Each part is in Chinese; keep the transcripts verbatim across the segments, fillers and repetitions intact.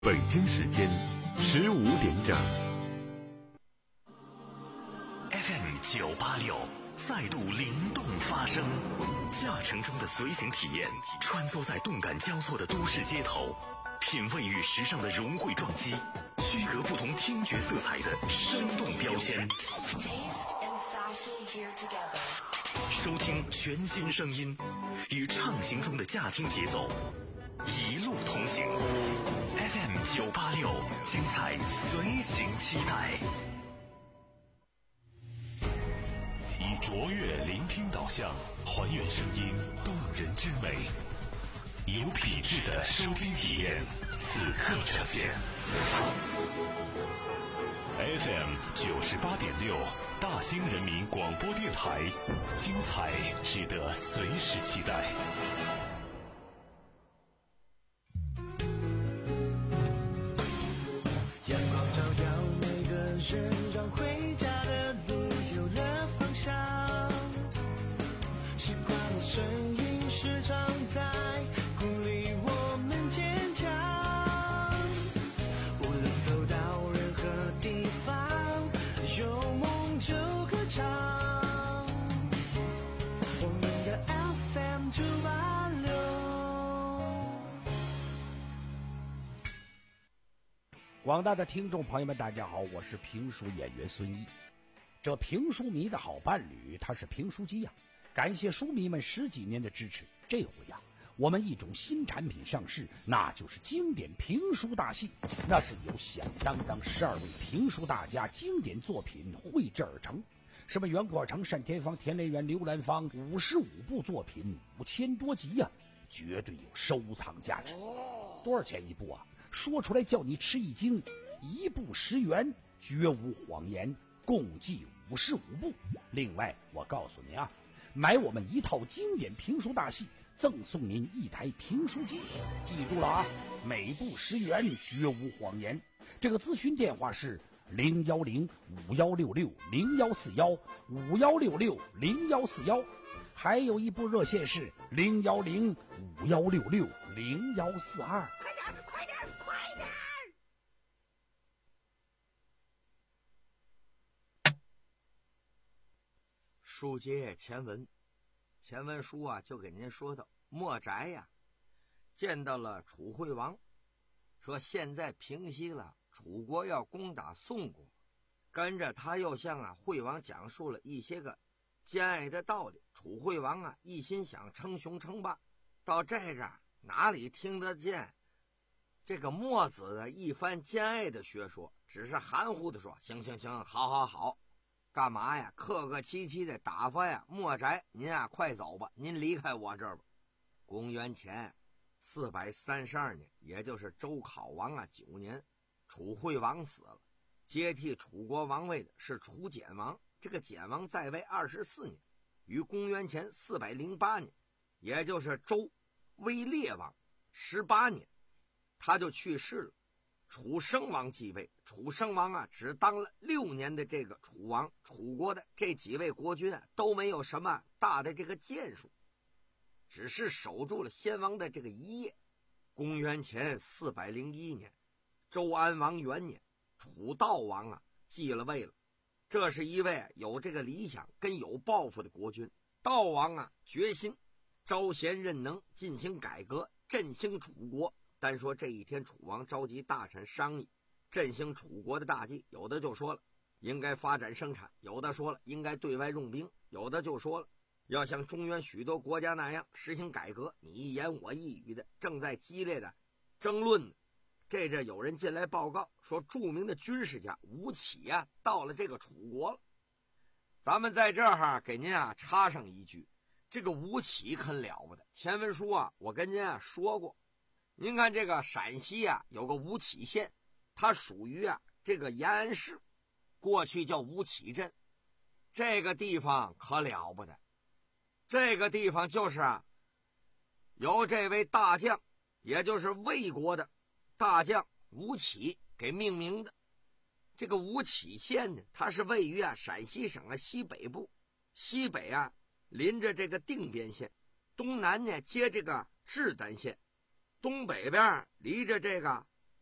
北京时间十五点整。 F M 九八六再度灵动发声，驾乘中的随行体验，穿梭在动感交错的都市街头，品味与时尚的融汇撞击，区隔不同听觉色彩的生动标签。收听全新声音，与畅行中的驾听节奏，一路同行。F M 九八六，精彩随行期待。以卓越聆听导向，还原声音动人之美，有品质的收听体验，此刻呈现。F M 九十八点六，大兴人民广播电台，精彩值得随时期待。 阳光照耀每个人，让回家的路有了方向。习惯的声音时常在鼓励我们坚强。无论走到任何地方，有梦就歌唱。我们的 F M 九八六。 广大的听众朋友们，大家好，我是评书演员孙一。这评书迷的好伴侣，他是评书机呀、啊。感谢书迷们十几年的支持，这回呀、啊，我们一种新产品上市，那就是经典评书大戏。那是由响当当十二位评书大家经典作品绘制而成，什么袁阔成、单田芳、田连元、刘兰芳，五十五部作品，五千多集呀、啊，绝对有收藏价值。多少钱一部啊？说出来叫你吃一惊，一部十元，绝无谎言，共计五十五部。另外，我告诉您啊，买我们一套经典评书大戏，赠送您一台评书机。记住了啊，每部十元，绝无谎言。这个咨询电话是零幺零五幺六六零幺四幺五幺六六零幺四幺，还有一部热线是零幺零五幺六六零幺四二。快点，快点，快点！ 书接前文，前文书啊就给您说到，莫宅呀、啊、见到了楚惠王，说现在平息了，楚国要攻打宋国，跟着他又向啊惠王讲述了一些个兼爱的道理。楚惠王啊一心想称雄称霸，到这个哪里听得见这个墨子的一番兼爱的学说，只是含糊的说行行行，好好好，干嘛呀？客客气气的打发呀，莫宅您啊快走吧，您离开我这儿吧。公元前四百三十二年，也就是周考王啊九年，楚惠王死了，接替楚国王位的是楚简王。这个简王在位二十四年，于公元前四百零八年，也就是周威烈王十八年，他就去世了。楚生王继位，楚生王啊只当了六年的这个楚王，楚国的这几位国君啊都没有什么大的这个建树，只是守住了先王的这个一业。公元前四百零一年，周安王元年，楚悼王啊继了位了。这是一位有这个理想跟有抱负的国君。悼王啊决心招贤任能，进行改革，振兴楚国。单说这一天，楚王召集大臣商议振兴楚国的大计，有的就说了应该发展生产，有的说了应该对外用兵，有的就说了要像中原许多国家那样实行改革，你一言我一语的，正在激烈的争论呢。这阵有人进来报告说，著名的军事家吴起啊到了这个楚国了。咱们在这儿给您啊插上一句，这个吴起可了不得。前文书啊我跟您啊说过，您看这个陕西啊有个吴起县，它属于啊这个延安市，过去叫吴起镇。这个地方可了不得，这个地方就是啊由这位大将，也就是魏国的大将吴起给命名的。这个吴起县呢，它是位于啊陕西省啊西北部，西北啊临着这个定边县，东南呢接这个志丹县，东北边离着这个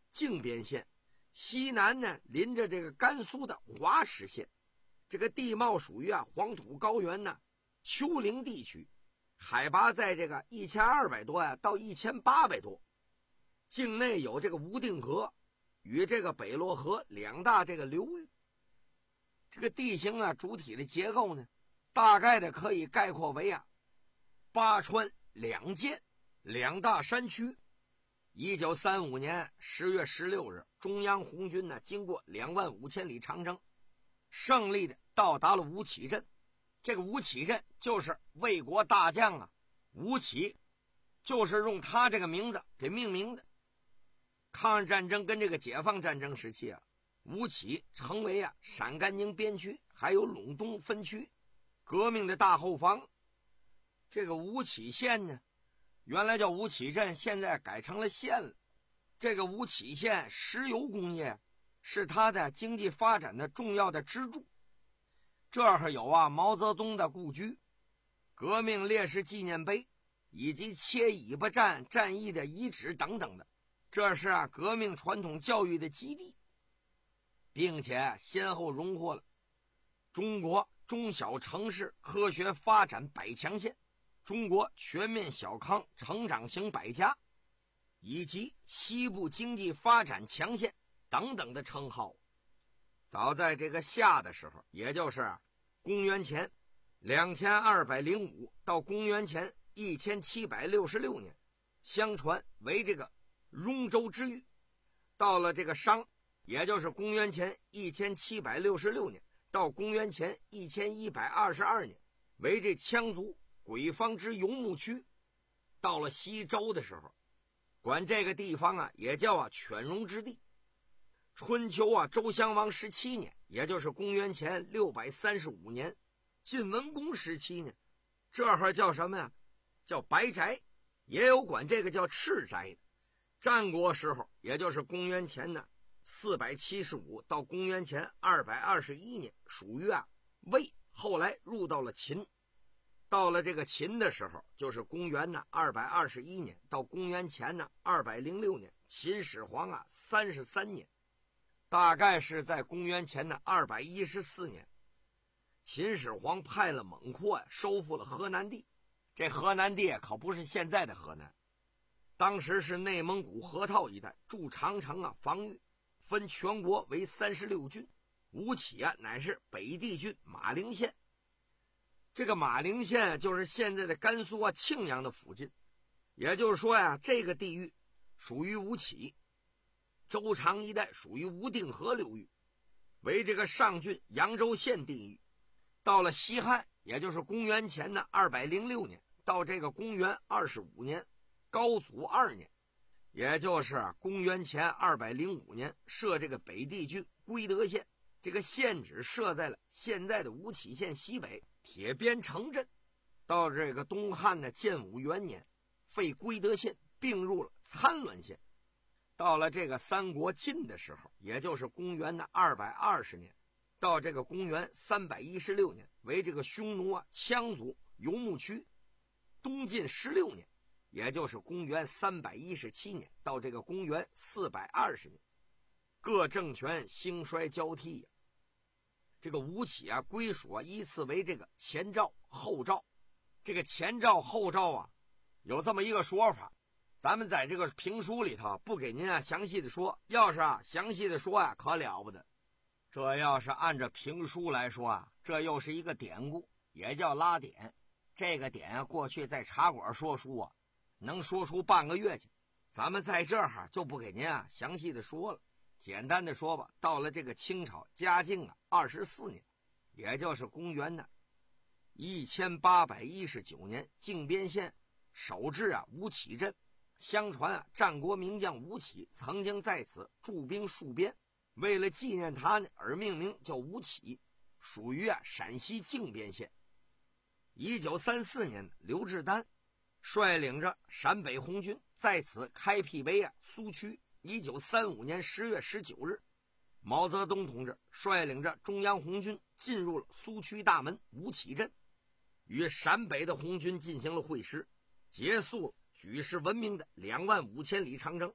靖边县，西南呢临着这个甘肃的华池县，这个地貌属于啊黄土高原呢丘陵地区，海拔在这个一千二百多呀、啊、到一千八百多，境内有这个无定河与这个北洛河两大这个流域。这个地形啊主体的结构呢，大概的可以概括为啊八川两涧两大山区。一九三五年十月十六日，中央红军呢经过两万五千里长征，胜利的到达了吴起镇。这个吴起镇就是魏国大将啊吴起，就是用他这个名字给命名的。抗日战争跟这个解放战争时期啊，吴起成为啊陕甘宁边区还有陇东分区革命的大后方。这个吴起县呢，原来叫吴起镇，现在改成了县了。这个吴起县石油工业是它的经济发展的重要的支柱。这儿有啊毛泽东的故居、革命烈士纪念碑以及切尾巴站战役的遗址等等的，这是啊革命传统教育的基地，并且先后荣获了中国中小城市科学发展百强县、中国全面小康成长型百家以及西部经济发展强县等等的称号。早在这个夏的时候，也就是公元前两千二百零五到公元前一千七百六十六年，相传为这个雍州之域。到了这个商，也就是公元前一千七百六十六年到公元前一千一百二十二年，为这羌族鬼方之游牧区。到了西周的时候，管这个地方啊也叫啊犬戎之地。春秋啊周襄王十七年，也就是公元前六百三十五年，晋文公时期呢，这会儿叫什么呀？叫白宅，也有管这个叫赤宅的。战国时候，也就是公元前呢四百七十五到公元前二百二十一年，属于啊魏，后来入到了秦。到了这个秦的时候，就是公元呢二百二十一年到公元前呢二百零六年，秦始皇啊三十三年。大概是在公元前的二百一十四年，秦始皇派了猛阔呀，收复了河南地。这河南地可不是现在的河南，当时是内蒙古河套一带，筑长城啊防御，分全国为三十六郡。吴起啊乃是北地郡马陵县。这个马陵县就是现在的甘肃啊庆阳的附近，也就是说呀，这个地域属于吴起。周长一带属于无定河流域，为这个上郡扬州县地域。到了西汉，也就是公元前的二百零六年到这个公元二十五年，高祖二年，也就是公元前二百零五年，设这个北地郡归德县。这个县址设在了现在的吴起县西北铁边城镇。到这个东汉的建武元年，废归德县，并入了参乱县。到了这个三国晋的时候，也就是公元的二百二十年到这个公元三百一十六年，为这个匈奴啊羌族游牧区。东晋十六年，也就是公元三百一十七年到这个公元四百二十年，各政权兴衰交替呀、啊。这个吴起啊归属啊依次为这个前赵后赵。这个前赵后赵啊有这么一个说法，咱们在这个评书里头不给您啊详细的说，要是啊详细的说啊可了不得。这要是按照评书来说啊，这又是一个典故，也叫拉点。这个点啊过去在茶馆说书啊能说出半个月去，咱们在这儿就不给您啊详细的说了。简单的说吧，到了这个清朝嘉靖啊二十四年，也就是公元的一千八百一十九年，靖边县首置啊吴起镇。相传啊战国名将吴起曾经在此驻兵戍边，为了纪念他呢而命名叫吴起，属于啊陕西靖边县。一九三四年，刘志丹率领着陕北红军在此开辟为啊苏区。一九三五年十月十九日，毛泽东同志率领着中央红军进入了苏区大门吴起镇，与陕北的红军进行了会师，结束了举世闻名的两万五千里长征。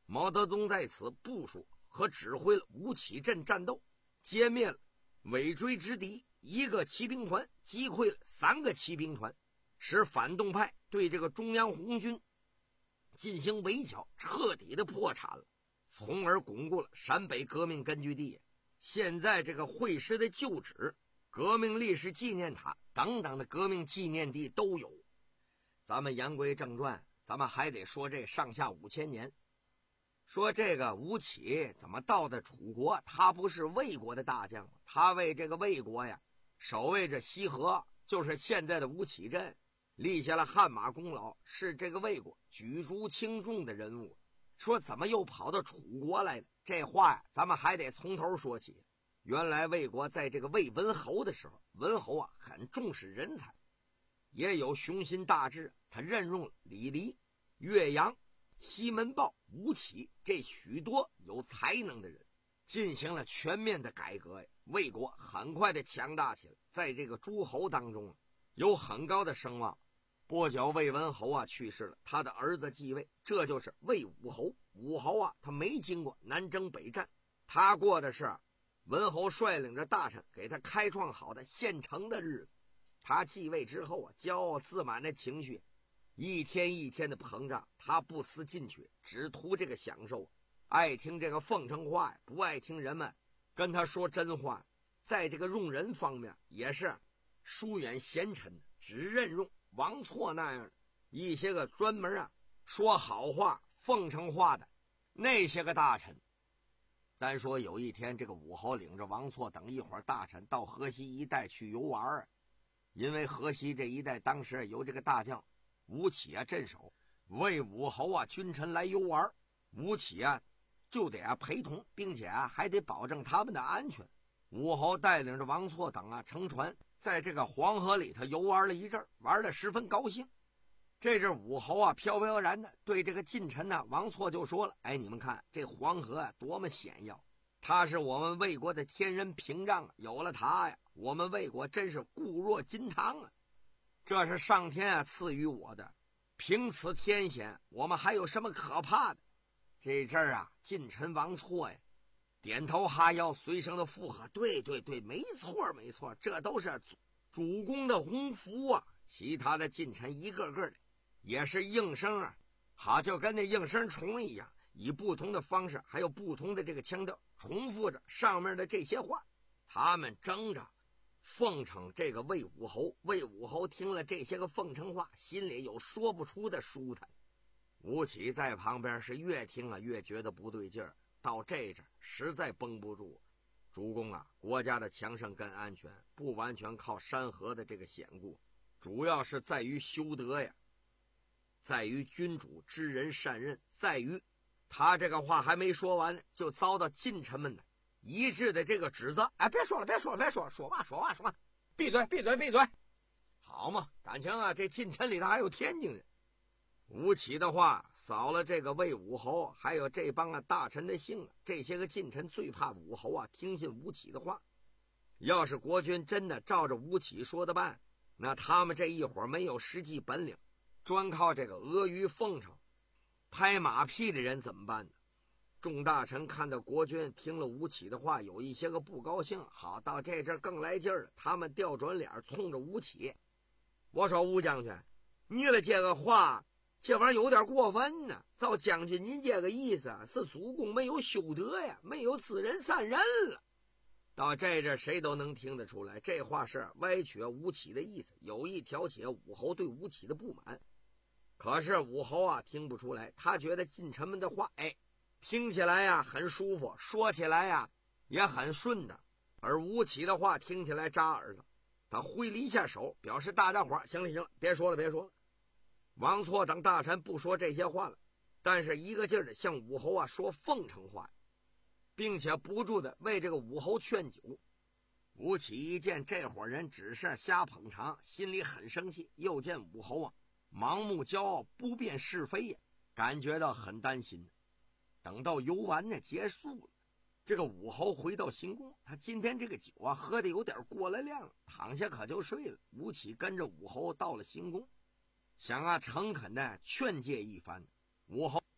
毛泽东在此部署和指挥了吴起镇战斗，歼灭了尾追之敌一个骑兵团，击溃了三个骑兵团，使反动派对这个中央红军进行围剿，彻底的破产了，从而巩固了陕北革命根据地。现在这个会师的旧址、革命烈士纪念塔等等的革命纪念地都有。咱们言归正传，咱们还得说这上下五千年。说这个吴起怎么到的楚国？他不是魏国的大将吗？他为这个魏国呀守卫着西河，就是现在的吴起镇，立下了汗马功劳，是这个魏国举足轻重的人物。说怎么又跑到楚国来了？这话呀咱们还得从头说起。原来魏国在这个魏文侯的时候，文侯啊很重视人才，也有雄心大志，他任用了李黎、岳阳、西门豹、吴起这许多有才能的人，进行了全面的改革呀。魏国很快的强大起来，在这个诸侯当中有很高的声望。不久魏文侯啊去世了，他的儿子继位，这就是魏武侯。武侯啊他没经过南征北战，他过的是文侯率领着大臣给他开创好的现成的日子。他继位之后啊，骄傲自满的情绪一天一天的膨胀，他不思进取，只图这个享受，爱听这个奉承话呀，不爱听人们跟他说真话。在这个用人方面也是疏远贤臣的，只任用王错那样一些个专门啊说好话奉承话的那些个大臣。单说有一天，这个武侯领着王错等一伙大臣到河西一带去游玩啊，因为河西这一带当时由这个大将吴起啊镇守，魏武侯啊君臣来游玩，吴起啊就得啊陪同，并且啊还得保证他们的安全。武侯带领着王错等啊乘船在这个黄河里头游玩了一阵，玩得十分高兴。这阵武侯啊飘飘然的对这个近臣呢王错就说了：哎，你们看这黄河啊多么险要，它是我们魏国的天人屏障啊，有了它呀，我们魏国真是固若金汤啊，这是上天啊赐予我的，凭此天险，我们还有什么可怕的？这阵儿啊近臣王错呀点头哈腰，随声的附和：对对对，没错没错，这都是主公的鸿福啊。其他的近臣一个个的也是应声啊，好，就跟那应声虫一样，以不同的方式还有不同的这个腔调重复着上面的这些话。他们争着奉承这个魏武侯。魏武侯听了这些个奉承话，心里有说不出的舒坦。吴起在旁边是越听啊越觉得不对劲儿，到这阵实在绷不住。主公啊，国家的强盛跟安全不完全靠山河的这个险固，主要是在于修德呀，在于君主知人善任，在于他这个话还没说完呢，就遭到近臣们的一致的这个指责。哎，别说了别说了别说了，说话说话说话，闭嘴闭嘴闭嘴。好嘛，感情啊这近臣里头还有天津人。吴起的话扫了这个魏武侯还有这帮啊大臣的兴啊，这些个近臣最怕武侯啊听信吴起的话。要是国君真的照着吴起说的办，那他们这一伙没有实际本领，专靠这个阿谀奉承拍马屁的人怎么办呢？众大臣看到国君听了吴起的话有一些个不高兴，好，到这阵更来劲儿了，他们调转脸冲着吴起。我说吴将军，你了这个话这玩意儿有点过分呢，照将军您这个意思是主公没有修德呀，没有知人善任了。到这阵谁都能听得出来，这话是歪曲吴起的意思，有意挑起武侯对吴起的不满。可是武侯啊听不出来，他觉得近臣们的话哎，听起来呀很舒服，说起来呀也很顺的，而吴起的话听起来扎耳朵。他挥了一下手表示大家伙行了行了，别说了别说了。王错等大臣不说这些话了，但是一个劲儿的向武侯啊说奉承话，并且不住的为这个武侯劝酒。吴起一见这伙人只是瞎捧场，心里很生气，又见武侯啊盲目骄傲，不辨是非呀，感觉到很担心。等到游玩呢结束了，这个武侯回到行宫，他今天这个酒啊喝的有点过了量了，躺下可就睡了。吴起跟着武侯到了行宫，想啊诚恳的劝诫一番。武侯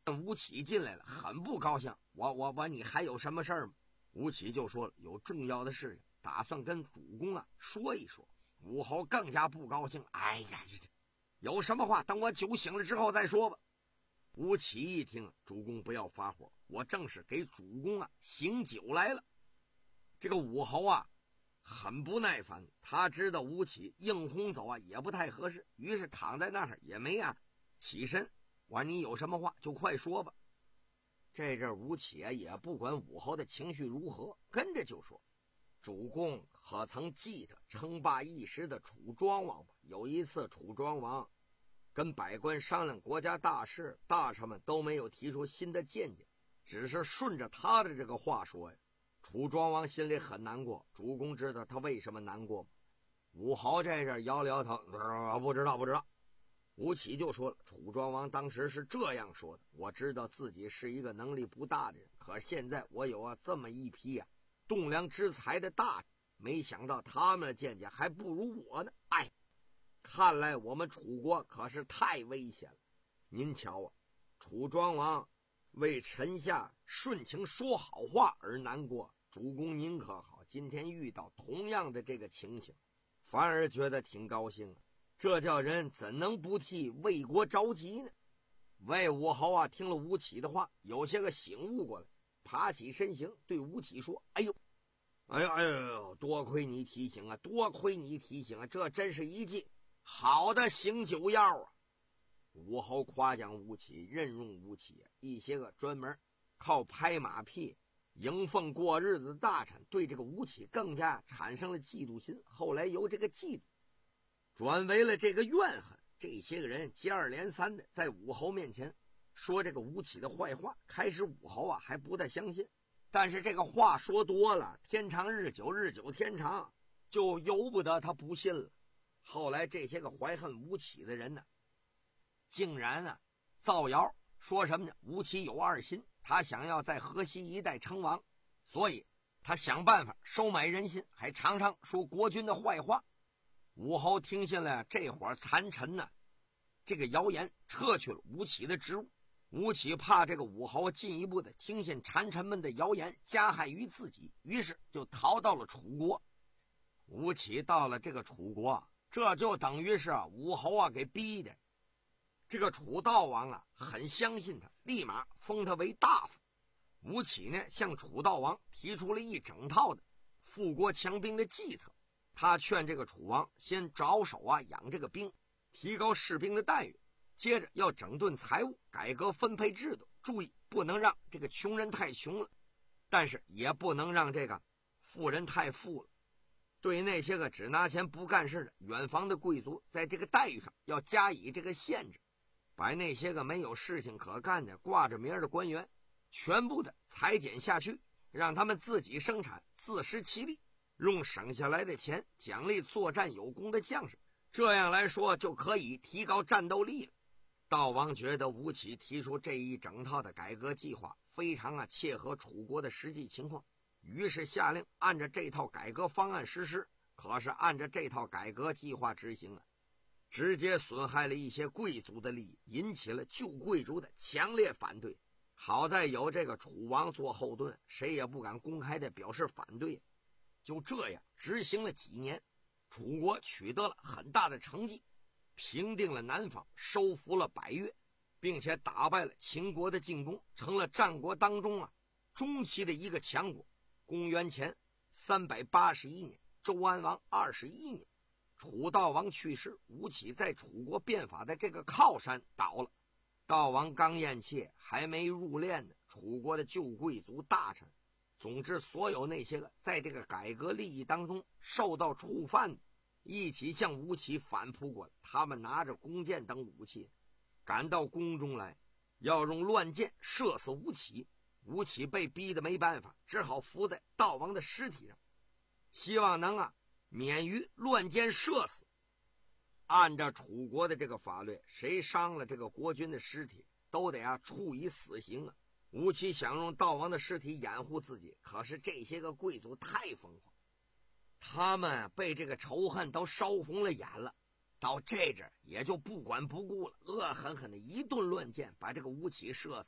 吴起进来了，很不高兴。我我我，你还有什么事儿吗？吴起就说了，有重要的事情，打算跟主公啊说一说。武侯更加不高兴，哎呀，这这有什么话等我酒醒了之后再说吧。吴起一听，主公不要发火，我正是给主公啊醒酒来了。这个武侯啊很不耐烦，他知道吴起硬轰走啊也不太合适，于是躺在那儿也没啊起身。我说你有什么话就快说吧。这阵吴起啊也不管武侯的情绪如何，跟着就说，主公可曾记得称霸一时的楚庄王吧？有一次楚庄王跟百官商量国家大事，大臣们都没有提出新的见解，只是顺着他的这个话说呀。楚庄王心里很难过，主公知道他为什么难过吗？武侯这阵摇了摇头，呃，不知道不知道。吴起就说了，楚庄王当时是这样说的，我知道自己是一个能力不大的人，可现在我有啊这么一批啊栋梁之才的大臣，没想到他们的见解还不如我呢。哎，看来我们楚国可是太危险了。您瞧啊，楚庄王为臣下顺情说好话而难过，主公您可好，今天遇到同样的这个情形，反而觉得挺高兴啊，这叫人怎能不替魏国着急呢？魏武侯啊听了吴起的话，有些个醒悟过来，爬起身形对吴起说，哎呦哎呦哎呦，多亏你提醒啊，多亏你提醒啊，这真是一剂好的醒酒药啊。武侯夸奖吴起，任用吴起一些个专门靠拍马屁迎奉过日子的大臣，对这个吴起更加产生了嫉妒心，后来由这个嫉妒转为了这个怨恨。这些个人接二连三的在武侯面前说这个吴起的坏话，开始武侯啊还不太相信，但是这个话说多了，天长日久，日久天长，就由不得他不信了。后来这些个怀恨吴起的人呢，竟然啊造谣说什么呢？吴起有二心，他想要在河西一带称王，所以他想办法收买人心，还常常说国君的坏话。武侯听下来，这伙残臣呢，这个谣言撤去了吴起的职务。吴起怕这个武侯进一步的听信谗臣们的谣言，加害于自己，于是就逃到了楚国。吴起到了这个楚国，这就等于是武侯啊给逼的。这个楚悼王啊很相信他，立马封他为大夫。吴起呢向楚悼王提出了一整套的富国强兵的计策。他劝这个楚王先着手啊养这个兵，提高士兵的待遇，接着要整顿财务，改革分配制度，注意不能让这个穷人太穷了，但是也不能让这个富人太富了。对那些个只拿钱不干事的远房的贵族，在这个待遇上要加以这个限制，把那些个没有事情可干的挂着名的官员全部的裁减下去，让他们自己生产，自食其力，用省下来的钱奖励作战有功的将士，这样来说就可以提高战斗力了。悼王觉得吴起提出这一整套的改革计划非常啊切合楚国的实际情况，于是下令按照这套改革方案实施。可是按照这套改革计划执行啊，直接损害了一些贵族的利益，引起了旧贵族的强烈反对。好在有这个楚王做后盾，谁也不敢公开的表示反对。就这样执行了几年，楚国取得了很大的成绩，平定了南方，收服了百越，并且打败了秦国的进攻，成了战国当中啊中期的一个强国。公元前三百八十一年，周安王二十一年，楚悼王去世，吴起在楚国变法的这个靠山倒了。悼王刚咽气，还没入殓呢，楚国的旧贵族大臣，总之所有那些个在这个改革利益当中受到触犯的，一起向吴起反扑过来。他们拿着弓箭等武器赶到宫中来，要用乱箭射死吴起。吴起被逼得没办法，只好伏在悼王的尸体上，希望能啊免于乱箭射死。按照楚国的这个法律，谁伤了这个国君的尸体都得啊处以死刑啊。吴起想用悼王的尸体掩护自己，可是这些个贵族太疯狂，他们被这个仇恨都烧红了眼了，到这阵也就不管不顾了，恶狠狠的一顿乱箭把这个吴起射死。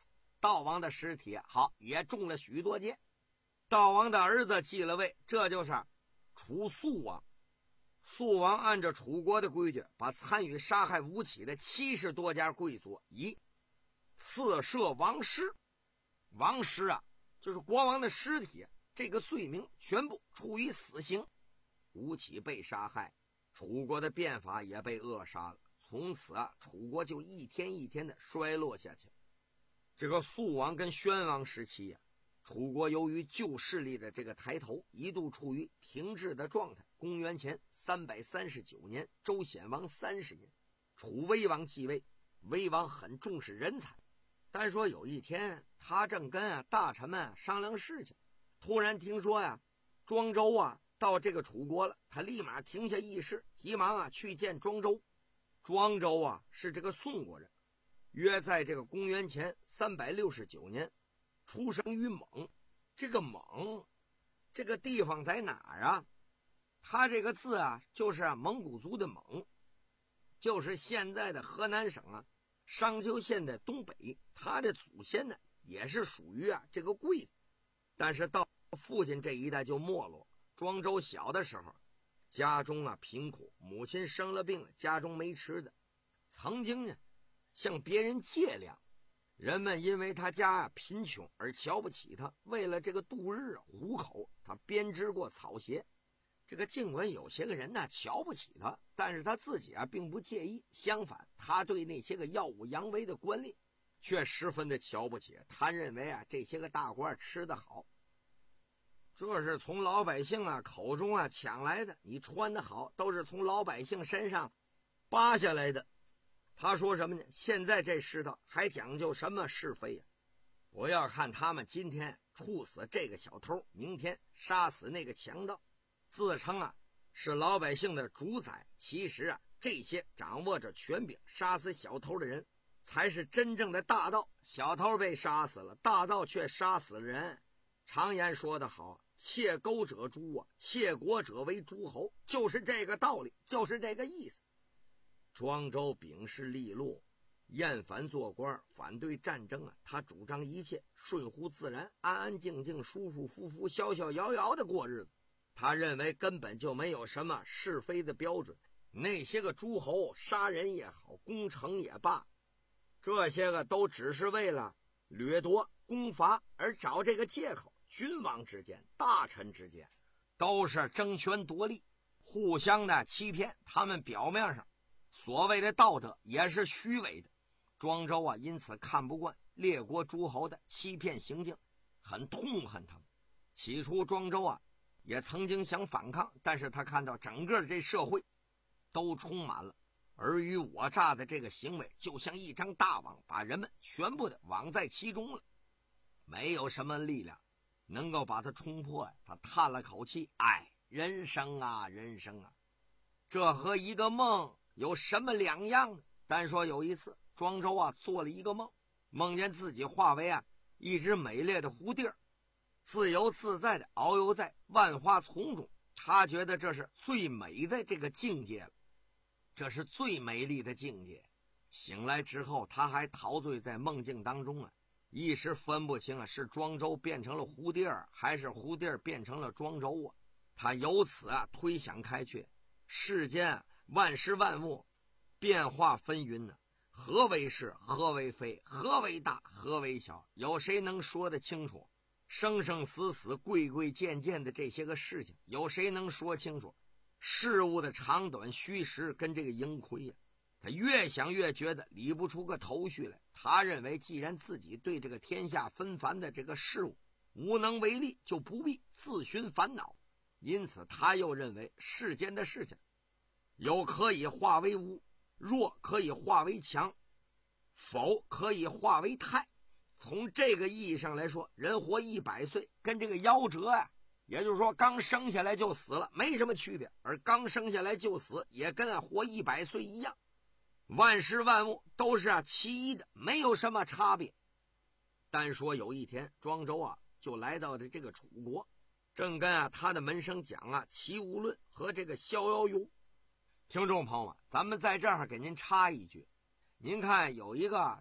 道王的尸体好也中了许多箭。道王的儿子继了位，这就是楚肃王。肃王按照楚国的规矩，把参与杀害吴起的七十多家贵族以刺射王尸，王尸啊就是国王的尸体，这个罪名全部处以死刑。吴起被杀害，楚国的变法也被扼杀了。从此啊，楚国就一天一天的衰落下去。这个肃王跟宣王时期呀、啊，楚国由于旧势力的这个抬头，一度处于停滞的状态。公元前三百三十九年，周显王三十年，楚威王继位。威王很重视人才，但说有一天他正跟啊大臣们、啊、商量事情，突然听说呀、啊，庄周啊到这个楚国了，他立马停下议事，急忙啊去见庄周。庄周啊是这个宋国人，约在这个公元前三百六十九年出生于蒙。这个蒙这个地方在哪儿啊？他这个字啊就是啊蒙古族的蒙，就是现在的河南省啊商丘县的东北。他的祖先呢也是属于啊这个贵族，但是到父亲这一代就没落。庄周小的时候家中啊贫苦，母亲生了病，家中没吃的，曾经呢向别人借粮，人们因为他家啊贫穷而瞧不起他，为了这个度日糊口，他编织过草鞋。这个尽管有些个人呢瞧不起他，但是他自己啊并不介意，相反他对那些个耀武扬威的官吏却十分的瞧不起。他认为啊这些个大官吃得好，这是从老百姓啊口中啊抢来的，你穿得好都是从老百姓身上扒下来的。他说什么呢？现在这世道还讲究什么是非呀、啊？我要看他们今天处死这个小偷，明天杀死那个强盗，自称啊是老百姓的主宰。其实啊这些掌握着权柄杀死小偷的人才是真正的大盗。小偷被杀死了，大盗却杀死了人。常言说得好，窃钩者诛啊，窃国者为诸侯，就是这个道理，就是这个意思。庄周秉事利禄，厌烦做官，反对战争啊，他主张一切顺乎自然，安安静静，舒舒服服，逍逍遥遥的过日子。他认为根本就没有什么是非的标准，那些个诸侯杀人也好，攻城也罢，这些个都只是为了掠夺攻伐而找这个借口。君王之间，大臣之间都是争权夺利，互相的欺骗，他们表面上所谓的道德也是虚伪的。庄周啊因此看不惯列国诸侯的欺骗行径，很痛恨他们。起初庄周啊也曾经想反抗，但是他看到整个这社会都充满了尔虞我诈的这个行为，就像一张大网，把人们全部的网在其中了，没有什么力量能够把它冲破呀。他叹了口气，哎，人生啊人生啊，这和一个梦有什么两样呢？单说有一次庄周啊做了一个梦，梦见自己化为啊一只美丽的蝴蝶，自由自在的遨游在万花丛中。他觉得这是最美的这个境界了，这是最美丽的境界。醒来之后他还陶醉在梦境当中啊，一时分不清啊是庄周变成了蝴蝶还是蝴蝶变成了庄周啊。他由此啊推想开去，世间、啊、万事万物变化纷纭呢、啊，何为是，何为非，何为大，何为小，有谁能说得清楚？生生死死，贵贵贱贱的这些个事情，有谁能说清楚？事物的长短虚实跟这个盈亏呀、啊，他越想越觉得理不出个头绪来。他认为既然自己对这个天下纷繁的这个事物无能为力，就不必自寻烦恼。因此他又认为世间的事情有可以化为无，弱可以化为强，否可以化为泰。从这个意义上来说，人活一百岁跟这个夭折啊，也就是说刚生下来就死了没什么区别，而刚生下来就死也跟啊活一百岁一样。万事万物都是啊其一的，没有什么差别。但说有一天庄周啊就来到了这个楚国，正跟啊他的门生讲啊齐物论和这个逍遥游。听众朋友们，咱们在这儿给您插一句，您看有一个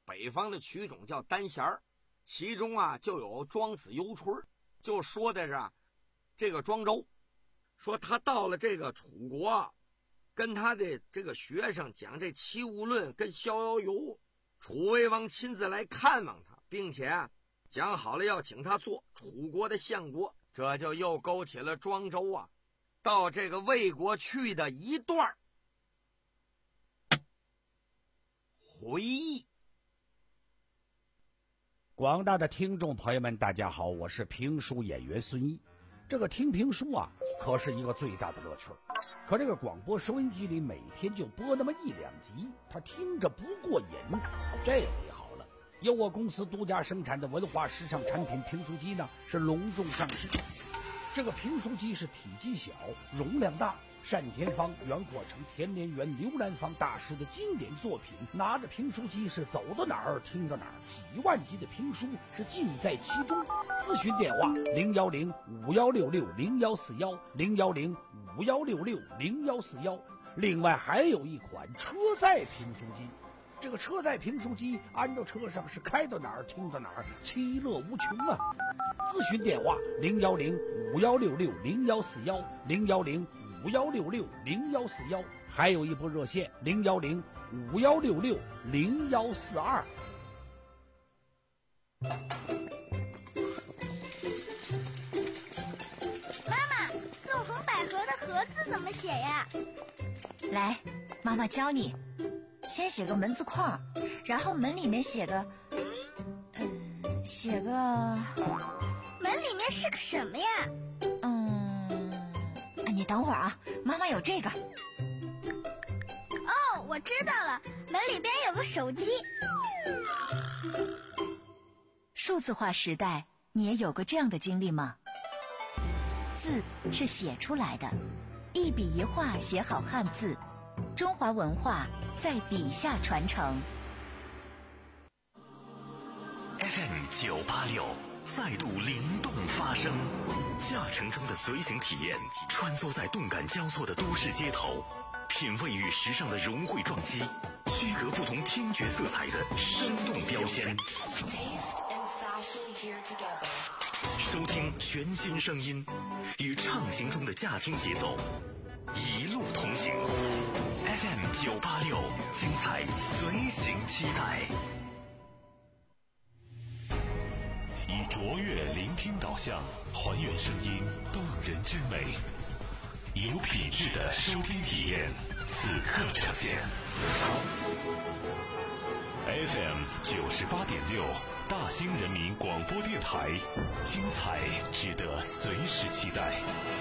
北方的曲种叫单弦儿，其中啊就有庄子游春，就说的是这个庄周，说他到了这个楚国，跟他的这个学生讲这《齐物论》跟《逍遥游》，楚威王亲自来看望他，并且讲好了要请他做楚国的相国，这就又勾起了庄周啊到这个魏国去的一段回忆。 广大的听众朋友们，大家好，我是评书演员孙一。这个听评书啊，可是一个最大的乐趣。可这个广播收音机里每天就播那么一两集，他听着不过瘾。这回好了，由我公司独家生产的文化时尚产品评书机呢，是隆重上市。这个评书机是体积小，容量大，单田芳、袁阔成、田连元、刘兰芳大师的经典作品，拿着评书机是走到哪儿听到哪儿，几万集的评书是尽在其中。咨询电话零幺零五幺六六零幺四幺零幺零五幺六六零幺四幺。另外还有一款车载评书机，这个车载评书机安到车上是开到哪儿听到哪儿，其乐无穷啊！咨询电话零幺零五幺六六零幺四幺零幺零五幺六六零幺四幺，还有一部热线零幺零五幺六六零幺四二。 妈妈，纵横捭阖的阖字怎么写呀？ 来，妈妈教你。先写个门字框，然后门里面写个，嗯，写个， 门里面是个什么呀？ 嗯，你等会儿啊，妈妈有这个。 哦，我知道了，门里边有个手机。 数字化时代，你也有过这样的经历吗？字是写出来的，一笔一画写好汉字，中华文化在笔下传承。 F M 九八六再度灵动发声，驾乘中的随行体验，穿梭在动感交错的都市街头，品味与时尚的融汇撞击，区隔不同听觉色彩的生动标签。收听全新声音，与畅行中的驾听节奏，一路同行。F M 九八六，精彩随行期待。以卓越聆听导向，还原声音动人之美，有品质的收听体验，此刻呈现。F M 九十八点六，大兴人民广播电台，精彩值得随时期待。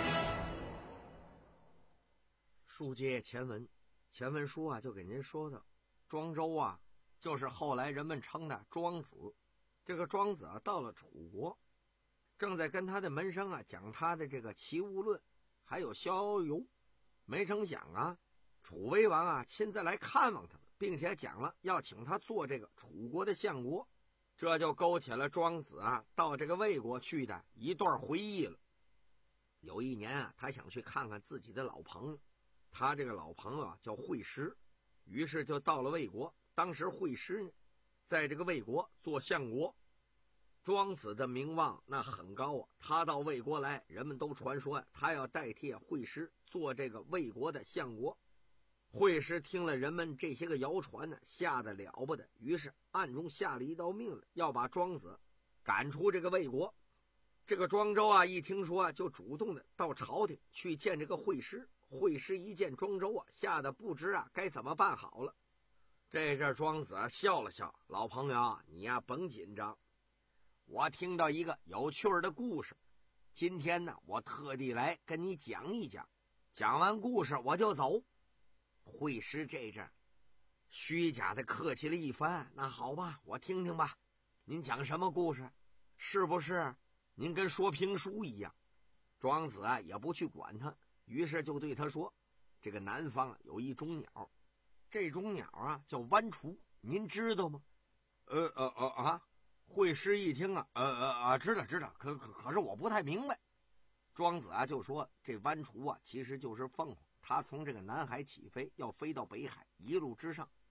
书接前文，前文书啊就给您说的，庄周啊就是后来人们称的庄子。这个庄子啊到了楚国，正在跟他的门生啊讲他的这个《齐物论》还有《逍遥游》，没成想啊楚威王啊亲自来看望他们，并且讲了要请他做这个楚国的相国，这就勾起了庄子啊到这个魏国去的一段回忆了。有一年啊他想去看看自己的老朋友，他这个老朋友啊叫惠施，于是就到了魏国。当时惠施呢在这个魏国做相国，庄子的名望那很高啊，他到魏国来，人们都传说啊他要代替惠施做这个魏国的相国。惠施听了人们这些个谣传呢，吓得了不得，于是暗中下了一道命令，要把庄子赶出这个魏国。这个庄周啊一听说啊，就主动的到朝廷去见这个惠施。惠施一见庄周啊，吓得不知啊该怎么办好了。这阵庄子啊笑了笑，老朋友，你呀甭紧张，我听到一个有趣的故事，今天呢我特地来跟你讲一讲，讲完故事我就走。惠施这阵虚假的客气了一番，那好吧，我听听吧，您讲什么故事？是不是您跟说评书一样？庄子啊也不去管他，于是就对他说，这个南方啊有一种鸟，这种鸟啊叫弯雏，您知道吗？呃呃呃啊！惠施一听啊，呃呃啊，知道知道，可可可是我不太明白。庄子啊就说，这弯雏啊其实就是凤凰，它从这个南海起飞，要飞到北海，一路之上，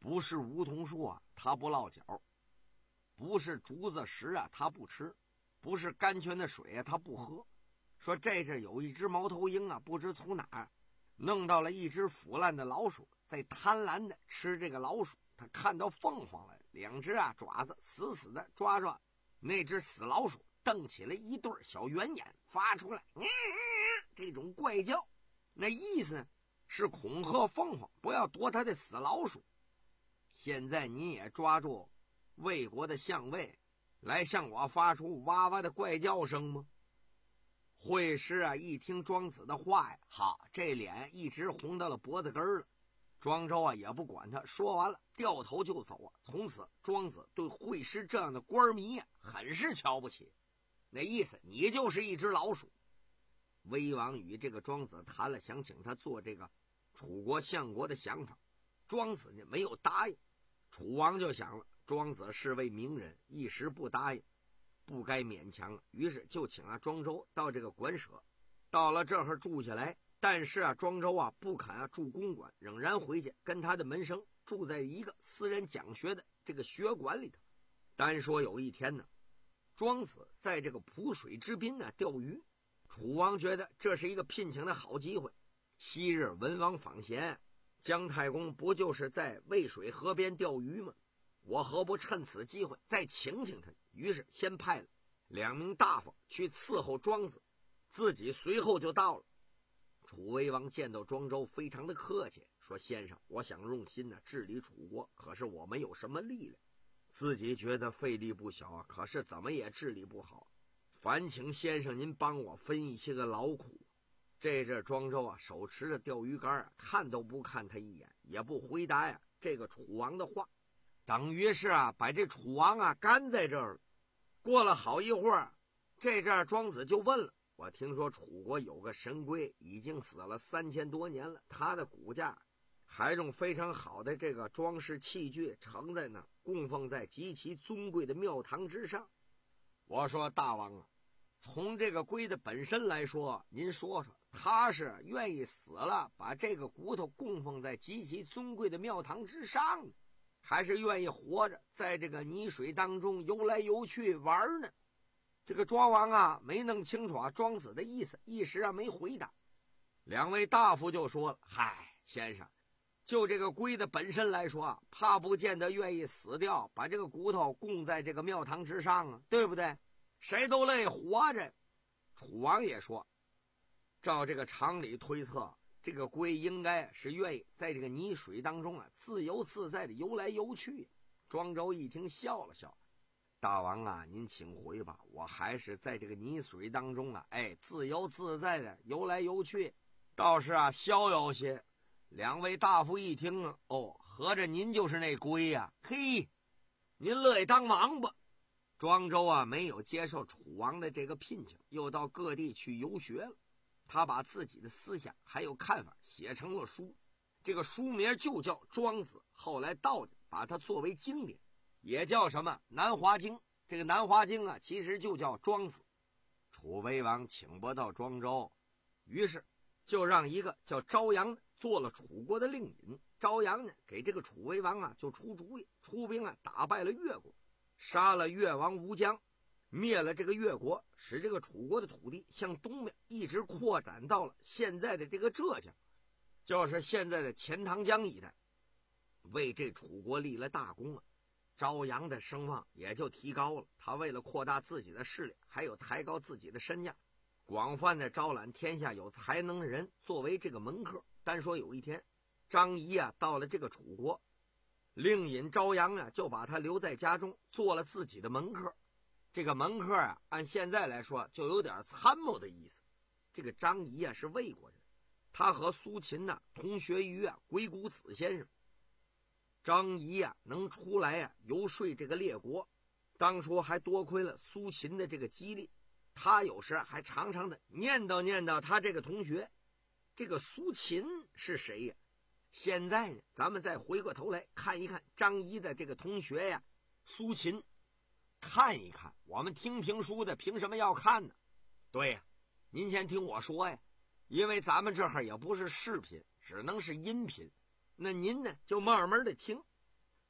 不是梧桐树啊，他不落脚；不是竹子石啊，他不吃；不是甘泉的水啊，他不喝。说这阵有一只猫头鹰啊，不知从哪儿弄到了一只腐烂的老鼠，在贪婪的吃这个老鼠。他看到凤凰了，两只啊爪子死死的抓抓那只死老鼠，瞪起了一对小圆眼，发出来、嗯、这种怪叫，那意思是恐吓凤凰不要夺他的死老鼠。现在你也抓住魏国的相位来向我发出哇哇的怪叫声吗？会师啊一听庄子的话呀，好，这脸一直红到了脖子根了。庄周啊也不管他，说完了掉头就走啊。从此庄子对会师这样的官迷啊很是瞧不起，那意思你就是一只老鼠。威王与这个庄子谈了想请他做这个楚国相国的想法，庄子呢没有答应。楚王就想了，庄子是位名人，一时不答应不该勉强，于是就请啊庄周到这个馆舍，到了这儿住下来。但是啊庄周啊不肯啊住公馆，仍然回去跟他的门生住在一个私人讲学的这个学馆里头。单说有一天呢，庄子在这个濮水之滨呢钓鱼，楚王觉得这是一个聘请的好机会。昔日文王访贤，姜太公不就是在渭水河边钓鱼吗？我何不趁此机会再请请他？于是先派了两名大夫去伺候庄子，自己随后就到了。楚威王见到庄周非常的客气，说先生，我想用心呢治理楚国，可是我没有什么力量，自己觉得费力不小啊，可是怎么也治理不好，烦请先生您帮我分一些个劳苦。这阵庄周啊手持着钓鱼竿啊，看都不看他一眼，也不回答呀这个楚王的话，等于是啊把这楚王啊干在这儿了。过了好一会儿，这阵庄子就问了，我听说楚国有个神龟已经死了三千多年了，他的骨架还用非常好的这个装饰器具盛在那，供奉在极其尊贵的庙堂之上。我说大王啊，从这个龟的本身来说，您说说他是愿意死了把这个骨头供奉在极其尊贵的庙堂之上呢，还是愿意活着在这个泥水当中游来游去玩呢？这个庄王啊没弄清楚啊庄子的意思，一时啊没回答。两位大夫就说了，嗨，先生，就这个龟的本身来说啊，怕不见得愿意死掉把这个骨头供在这个庙堂之上啊，对不对？谁都乐意活着。楚王也说，照这个常理推测，这个龟应该是愿意在这个泥水当中啊自由自在的游来游去。庄周一听笑了笑，大王啊，您请回吧，我还是在这个泥水当中啊，哎，自由自在的游来游去，倒是啊逍遥些。两位大夫一听啊，哦，合着您就是那龟呀、啊？嘿，您乐意当王八。庄周啊没有接受楚王的这个聘请，又到各地去游学了。他把自己的思想还有看法写成了书，这个书名就叫《庄子》，后来道家把它作为经典，也叫什么《南华经》。这个《南华经》啊，其实就叫《庄子》。楚威王请不到庄周，于是就让一个叫昭阳的做了楚国的令尹。昭阳呢，给这个楚威王啊就出主意，出兵啊打败了越国，杀了越王吴江，灭了这个越国，使这个楚国的土地向东面一直扩展到了现在的这个浙江，就是现在的钱塘江一带，为这楚国立了大功啊。昭阳的声望也就提高了，他为了扩大自己的势力，还有抬高自己的身价，广泛的招揽天下有才能的人作为这个门客。单说有一天，张仪啊到了这个楚国，令尹昭阳啊就把他留在家中，做了自己的门客。这个门客啊，按现在来说就有点参谋的意思。这个张仪啊是魏国人，他和苏秦呢、啊、同学于啊鬼谷子先生。张仪啊能出来啊游说这个列国，当初还多亏了苏秦的这个激励，他有时还常常的念叨念叨他这个同学。这个苏秦是谁呀？现在呢，咱们再回过头来看一看张仪的这个同学呀，苏秦。看一看，我们听评书的凭什么要看呢？对呀，您先听我说呀，因为咱们这儿也不是视频，只能是音频，那您呢就慢慢的听。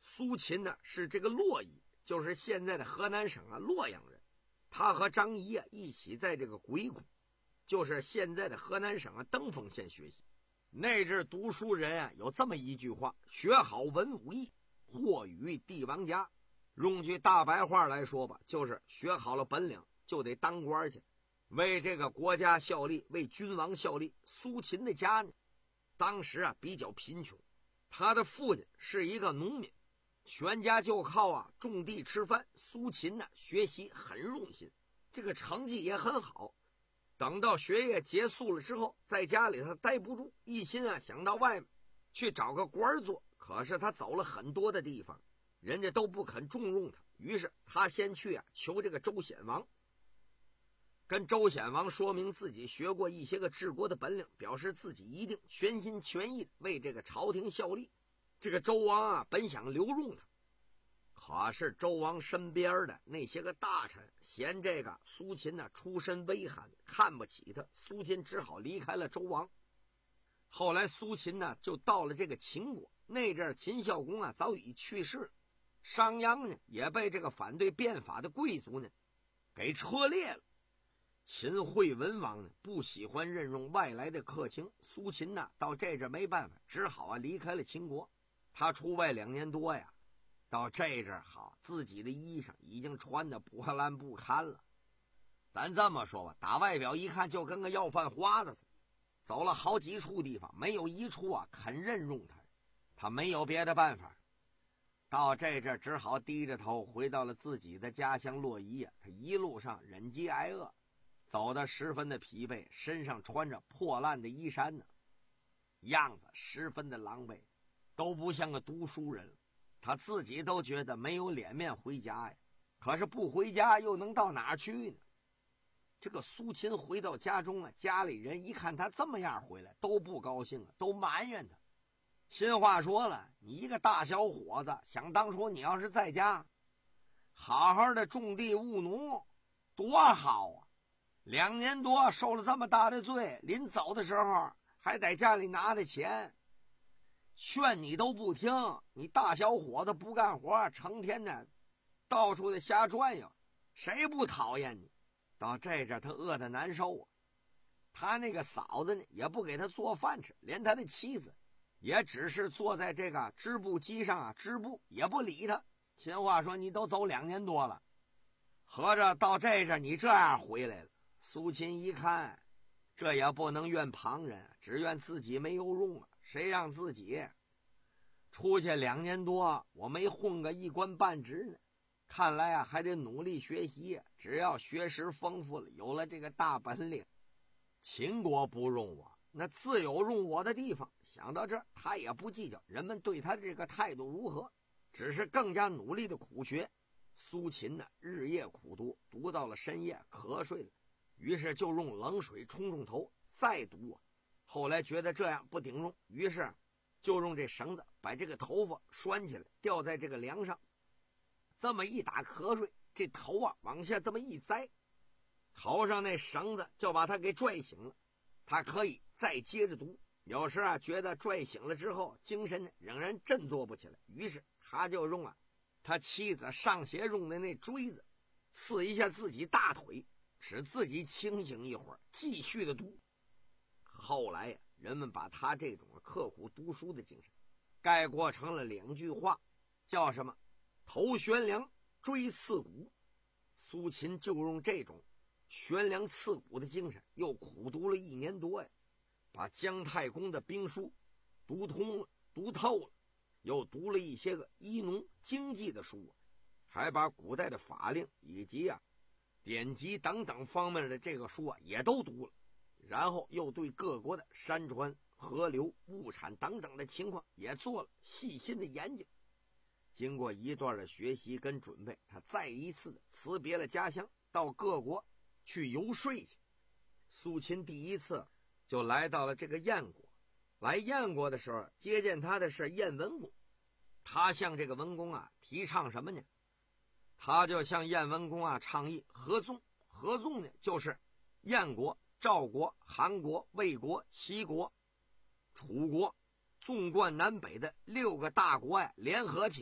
苏秦呢是这个洛邑，就是现在的河南省啊洛阳人。他和张仪啊一起在这个鬼谷，就是现在的河南省啊登封县学习。那阵读书人啊有这么一句话：学好文武艺，或与帝王家。用句大白话来说吧，就是学好了本领就得当官去，为这个国家效力，为君王效力。苏秦的家呢当时啊比较贫穷，他的父亲是一个农民，全家就靠啊种地吃饭。苏秦呢学习很用心，这个成绩也很好。等到学业结束了之后，在家里他待不住，一心啊想到外面去找个官做。可是他走了很多的地方，人家都不肯重用他。于是他先去啊求这个周显王，跟周显王说明自己学过一些个治国的本领，表示自己一定全心全意为这个朝廷效力。这个周王啊本想留用他，可是周王身边的那些个大臣嫌这个苏秦呢出身微寒，看不起他，苏秦只好离开了周王。后来苏秦呢就到了这个秦国，那阵秦孝公啊早已去世了，商鞅呢也被这个反对变法的贵族呢给车裂了。秦惠文王呢不喜欢任用外来的客卿，苏秦呢到这阵没办法，只好啊离开了秦国。他出外两年多呀，到这阵好，自己的衣裳已经穿得破烂不堪了。咱这么说吧，打外表一看就跟个要饭花子似的。走了好几处地方，没有一处啊肯任用他，他没有别的办法。到这阵只好低着头回到了自己的家乡洛邑啊。他一路上忍饥挨饿，走得十分的疲惫，身上穿着破烂的衣衫呢，样子十分的狼狈，都不像个读书人。他自己都觉得没有脸面回家呀，可是不回家又能到哪儿去呢？这个苏秦回到家中啊，家里人一看他这么样回来，都不高兴啊，都埋怨他。新话说了，你一个大小伙子，想当初你要是在家好好的种地务农多好啊，两年多受了这么大的罪，临走的时候还在家里拿的钱，劝你都不听，你大小伙子不干活，成天的到处的瞎转悠，谁不讨厌你？到这阵他饿得难受啊，他那个嫂子呢也不给他做饭吃，连他的妻子也只是坐在这个织布机上啊织布，也不理他。新话说，你都走两年多了，合着到这阵你这样回来了。苏秦一看，这也不能怨旁人，只怨自己没有用啊，谁让自己出去两年多我没混个一官半职呢？看来啊还得努力学习，只要学识丰富了，有了这个大本领，秦国不用我，那自有用我的地方。想到这儿，他也不计较人们对他的这个态度如何，只是更加努力的苦学。苏秦呢日夜苦读，读到了深夜瞌睡了，于是就用冷水冲冲头再读啊。后来觉得这样不顶用，于是就用这绳子把这个头发拴起来，吊在这个梁上，这么一打瞌睡，这头啊往下这么一栽，头上那绳子就把他给拽醒了。他可以再接着读，有时啊觉得拽醒了之后精神仍然振作不起来，于是他就用啊他妻子上学用的那锥子刺一下自己大腿，使自己清醒一会儿，继续的读。后来呀、啊，人们把他这种刻苦读书的精神概括成了两句话，叫什么？头悬梁，锥刺股。苏秦就用这种悬梁刺股的精神，又苦读了一年多呀，把姜太公的兵书读通了，读透了，又读了一些个医农经济的书，还把古代的法令以及啊典籍等等方面的这个书啊也都读了，然后又对各国的山川、河流、物产等等的情况也做了细心的研究。经过一段的学习跟准备，他再一次的辞别了家乡，到各国去游说去。苏秦第一次就来到了这个燕国，来燕国的时候，接见他的是燕文公。他向这个文公啊提倡什么呢？他就向燕文公啊倡议合纵。合纵呢，就是燕国、赵国、韩国、魏国、齐国、楚国纵贯南北的六个大国呀，联合起来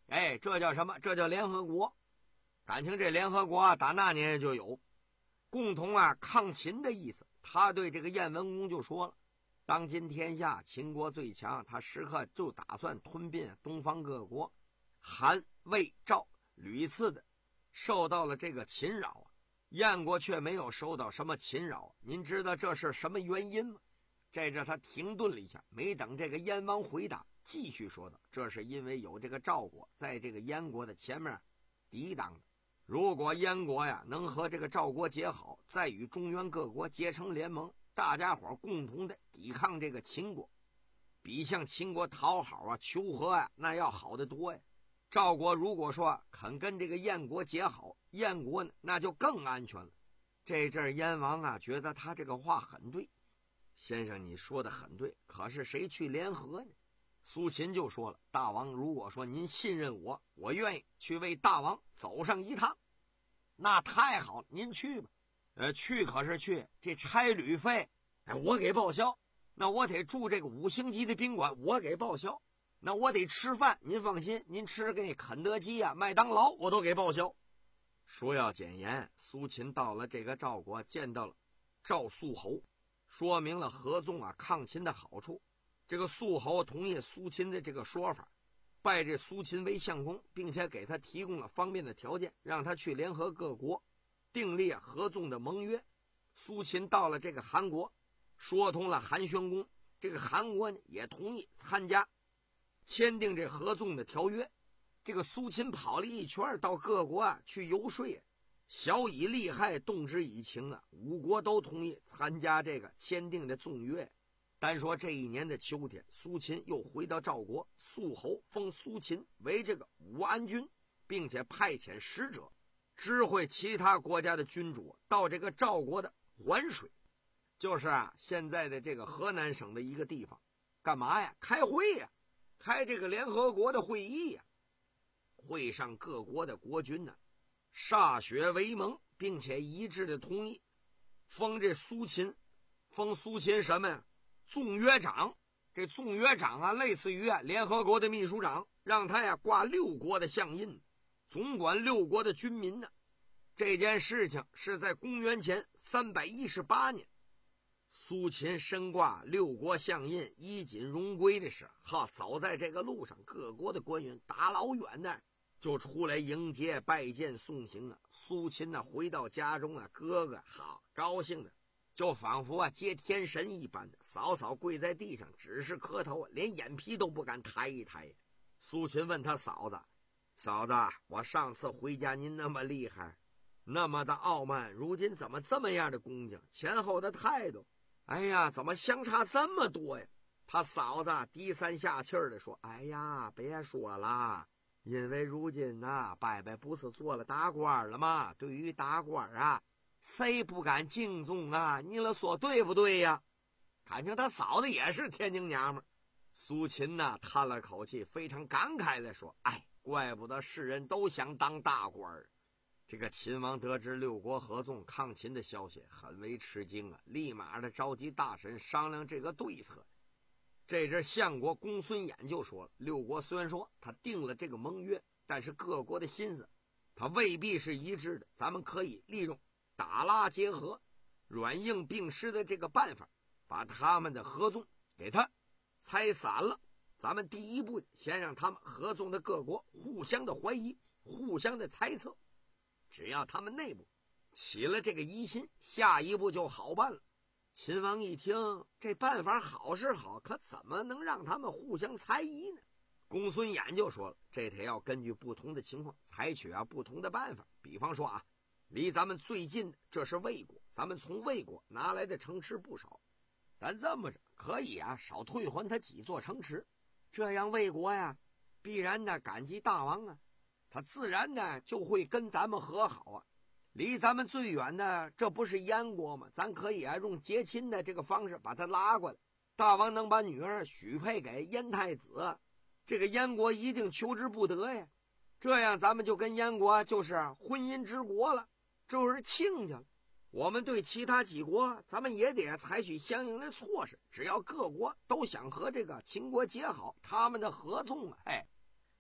哎，这叫什么？这叫联合国。感情这联合国啊，打那年就有共同啊抗秦的意思。他对这个燕文公就说了，当今天下秦国最强，他时刻就打算吞并东方各国，韩魏赵屡次的受到了这个侵扰啊，燕国却没有受到什么侵扰。您知道这是什么原因吗？这着他停顿了一下，没等这个燕王回答，继续说道，这是因为有这个赵国在这个燕国的前面抵挡的。如果燕国呀能和这个赵国结好，再与中原各国结成联盟，大家伙共同的抵抗这个秦国，比向秦国讨好啊求和呀那要好得多呀。赵国如果说肯跟这个燕国结好，燕国呢那就更安全了。这阵燕王啊觉得他这个话很对，先生你说的很对，可是谁去联合呢？苏秦就说了，大王如果说您信任我，我愿意去为大王走上一趟。那太好，您去吧。呃，去可是去，这差旅费哎我给报销，那我得住这个五星级的宾馆我给报销，那我得吃饭您放心，您吃个肯德基啊麦当劳我都给报销。说要简言，苏秦到了这个赵国，见到了赵肃侯，说明了合纵啊抗秦的好处。这个肃侯同意苏秦的这个说法，拜这苏秦为相公，并且给他提供了方便的条件，让他去联合各国订立合纵的盟约。苏秦到了这个韩国，说通了韩宣公，这个韩国呢也同意参加签订这合纵的条约。这个苏秦跑了一圈，到各国啊去游说，小以利害，动之以情啊，五国都同意参加这个签订的纵约。单说这一年的秋天，苏秦又回到赵国，肃侯封苏秦为这个武安君，并且派遣使者知会其他国家的君主到这个赵国的环水，就是啊现在的这个河南省的一个地方，干嘛呀？开会呀，开这个联合国的会议呀。会上各国的国君呢歃血为盟，并且一致的同意封这苏秦，封苏秦什么呀？纵约长。这纵约长啊类似于啊联合国的秘书长，让他呀挂六国的相印，总管六国的军民呢。这件事情是在公元前三百一十八年，苏秦身挂六国相印，衣锦荣归的时候，哈，走在这个路上，各国的官员大老远的就出来迎接拜见送行啊。苏秦呢回到家中啊，哥哥好高兴的就仿佛啊接天神一般的，嫂嫂跪在地上，只是磕头啊，连眼皮都不敢抬一抬。苏秦问他嫂子，嫂子，我上次回家您那么厉害，那么的傲慢，如今怎么这么样的恭敬？前后的态度，哎呀，怎么相差这么多呀？他嫂子低三下气儿的说，哎呀，别说了，因为如今呐、啊，伯伯不是做了大官了吗？对于大官啊，谁不敢敬重啊？你了说对不对呀？感情他嫂子也是天津娘们儿。苏秦呢叹了口气，非常感慨的说，哎，怪不得世人都想当大官儿。这个秦王得知六国合纵抗秦的消息，很为吃惊啊，立马的召集大臣商量这个对策。这阵相国公孙衍就说了，六国虽然说他定了这个盟约，但是各国的心思他未必是一致的，咱们可以利用打拉结合、软硬并施的这个办法，把他们的合纵给他拆散了。咱们第一步先让他们合纵的各国互相的怀疑，互相的猜测，只要他们内部起了这个疑心，下一步就好办了。秦王一听，这办法好是好，可怎么能让他们互相猜疑呢？公孙衍就说了，这得要根据不同的情况采取啊不同的办法。比方说啊，离咱们最近的这是魏国，咱们从魏国拿来的城池不少，咱这么着可以啊少退还他几座城池，这样魏国呀必然的感激大王啊，他自然的就会跟咱们和好啊。离咱们最远的这不是燕国吗？咱可以啊用结亲的这个方式把他拉过来，大王能把女儿许配给燕太子，这个燕国一定求之不得呀。这样咱们就跟燕国就是婚姻之国了，就是亲家了。我们对其他几国咱们也得采取相应的措施，只要各国都想和这个秦国结好，他们的合纵啊，哎，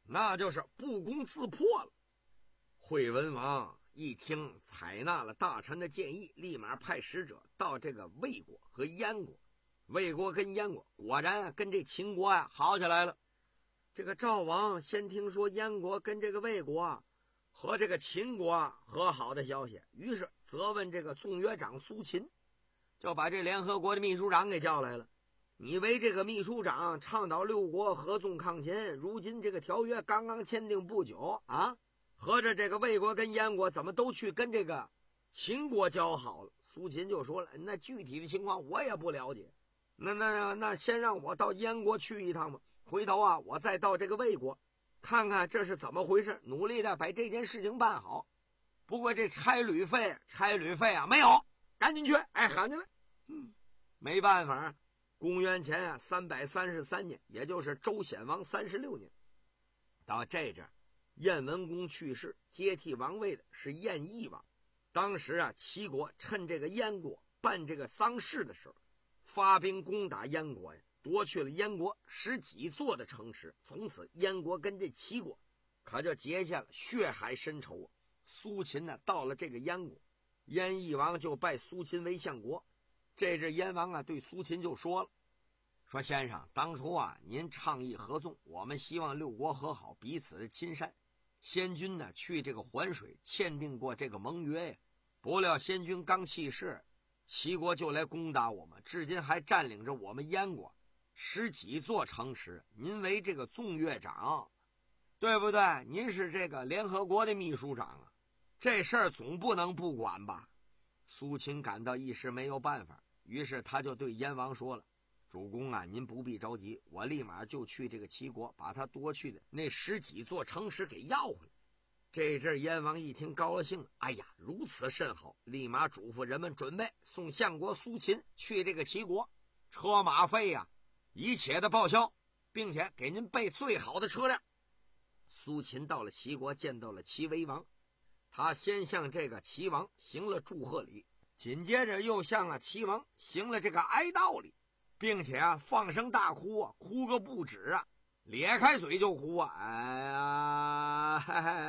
那就是不攻自破了。惠文王一听，采纳了大臣的建议，立马派使者到这个魏国和燕国。魏国跟燕国果然跟这秦国呀、啊、好起来了。这个赵王先听说燕国跟这个魏国啊和这个秦国啊和好的消息，于是责问这个纵约长苏秦，就把这联合国的秘书长给叫来了。你为这个秘书长倡导六国合纵抗秦，如今这个条约刚刚签订不久啊，合着这个魏国跟燕国怎么都去跟这个秦国交好了？苏秦就说了，那具体的情况我也不了解，那那那先让我到燕国去一趟吧，回头啊我再到这个魏国看看这是怎么回事，努力的把这件事情办好。不过这差旅费差旅费啊没有，赶紧去，哎喊进来。嗯，没办法，公元前啊三百三十三年，也就是周显王三十六年，到这阵燕文公去世，接替王位的是燕翼王。当时啊齐国趁这个燕国办这个丧事的时候，发兵攻打燕国呀，夺去了燕国十几座的城池，从此燕国跟这齐国可就结下了血海深仇啊。苏秦呢到了这个燕国，燕翼王就拜苏秦为相国。这阵燕王啊对苏秦就说了，说先生，当初啊您倡议合纵，我们希望六国和好，彼此的亲善。先君呢去这个环水签订过这个盟约呀，不料先君刚去世，齐国就来攻打我们，至今还占领着我们燕国十几座城池。您为这个纵约长，对不对？您是这个联合国的秘书长啊，这事儿总不能不管吧？苏秦感到一时没有办法，于是他就对燕王说了，主公啊，您不必着急，我立马就去这个齐国，把他夺去的那十几座城池给要回来。这阵燕王一听高了兴了，哎呀，如此甚好，立马嘱咐人们准备送相国苏秦去这个齐国，车马费呀、啊、一切的报销，并且给您备最好的车辆。苏秦到了齐国，见到了齐威王，他先向这个齐王行了祝贺礼，紧接着又向啊齐王行了这个哀悼礼，并且啊放声大哭啊，哭个不止啊，咧开嘴就哭啊，哎呀，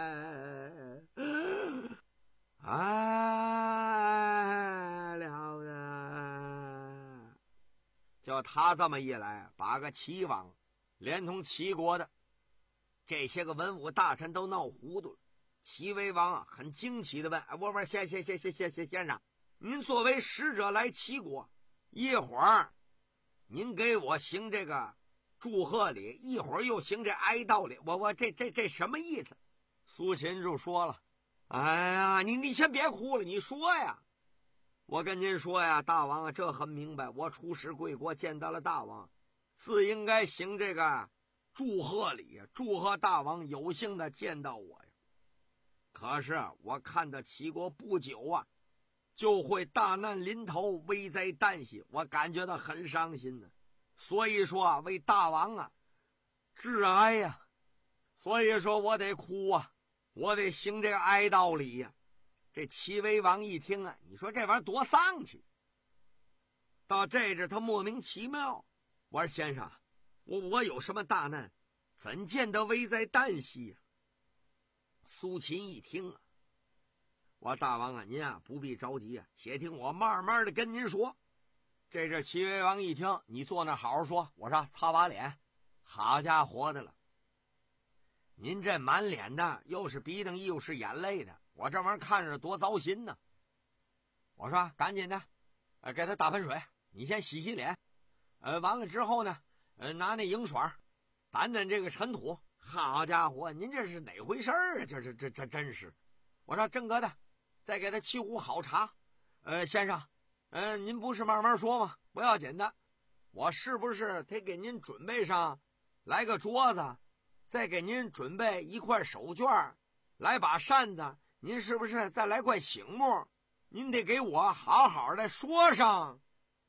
哎了的。就他这么一来，把个齐王连同齐国的这些个文武大臣都闹糊涂了。齐威王啊很惊奇的问，我问先先先先先先先生，您作为使者来齐国，一会儿您给我行这个祝贺礼，一会儿又行这哀悼礼，我我这这这什么意思？苏秦就说了，哎呀，你你先别哭了，你说呀。我跟您说呀，大王啊，这很明白，我出使贵国见到了大王，自应该行这个祝贺礼，祝贺大王有幸的见到我呀。可是我看到齐国不久啊就会大难临头，危在旦夕，我感觉到很伤心呢。所以说啊，为大王啊致哀呀、啊，所以说我得哭啊，我得行这个哀悼礼呀、啊。这齐威王一听啊，你说这玩意儿多丧气。到这阵他莫名其妙，我说先生，我我有什么大难，怎见得危在旦夕呀、啊？苏秦一听啊，我说大王啊，您啊不必着急啊，且听我慢慢的跟您说。这阵齐威王一听，你坐那好好说。我说擦把脸，好家伙的了，您这满脸的又是鼻涕又是眼泪的，我这玩意儿看着多糟心呢。我说赶紧的，呃，给他打盆水，你先洗洗脸，呃，完了之后呢，呃，拿那银水掸掸这个尘土。好家伙，您这是哪回事啊？这这这这真是。我说正格的，再给他沏壶好茶。呃，先生，嗯、呃，您不是慢慢说吗？不要紧的，我是不是得给您准备上来个桌子，再给您准备一块手绢，来把扇子，您是不是再来块醒木？您得给我好好的说上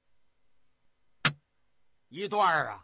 一段啊。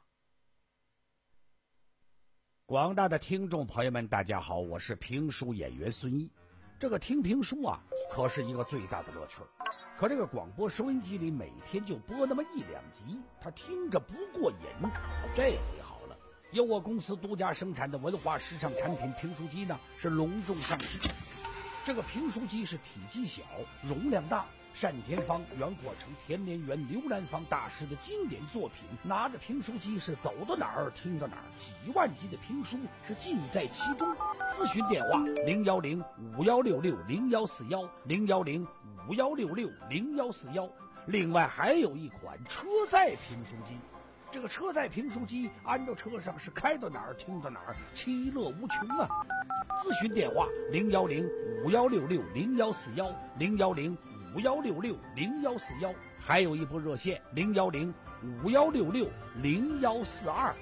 广大的听众朋友们，大家好，我是评书演员孙一。这个听评书啊，可是一个最大的乐趣。可这个广播收音机里每天就播那么一两集，他听着不过瘾。这回好了， 由我公司独家生产的文化时尚产品评书机呢是隆重上市。这个评书机是体积小，容量大，单田芳、袁国成、田连元、刘兰芳大师的经典作品，拿着评书机是走到哪儿听到哪儿，几万集的评书是尽在其中。咨询电话零幺零五幺六六零幺四幺零幺零五幺六六零幺四幺。另外还有一款车载评书机，这个车载评书机安到车上是开到哪儿听到哪儿，其乐无穷啊！咨询电话零幺零五幺六六零幺四幺零幺零五幺六六零幺四幺，还有一部热线零幺零五幺六六零幺四二。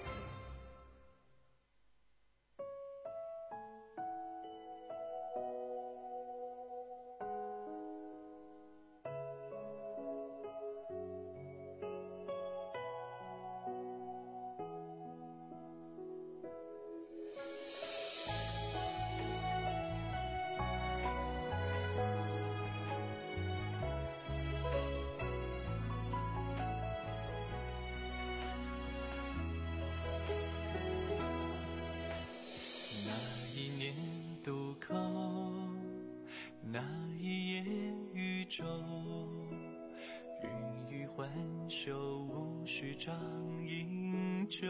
那一夜渔舟，云雨欢袖，无需长饮酒。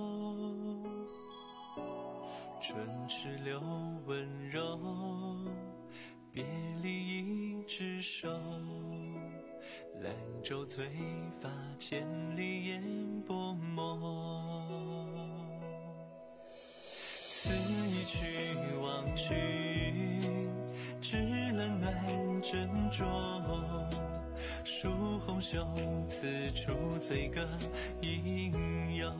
春池流温柔，别离一只手。兰舟催发，千里烟波墨。此一去望去，只冷暖斟酌。数红袖，此处醉歌应有。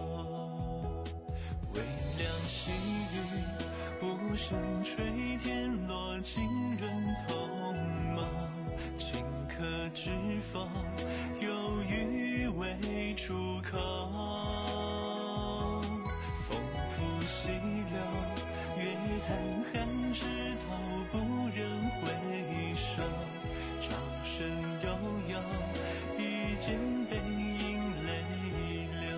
微凉细雨，无声吹天落，浸润同眸。顷刻知否，有余为出口。风拂溪流，月残寒枝头，不忍回首。潮声悠悠，一见背影泪流。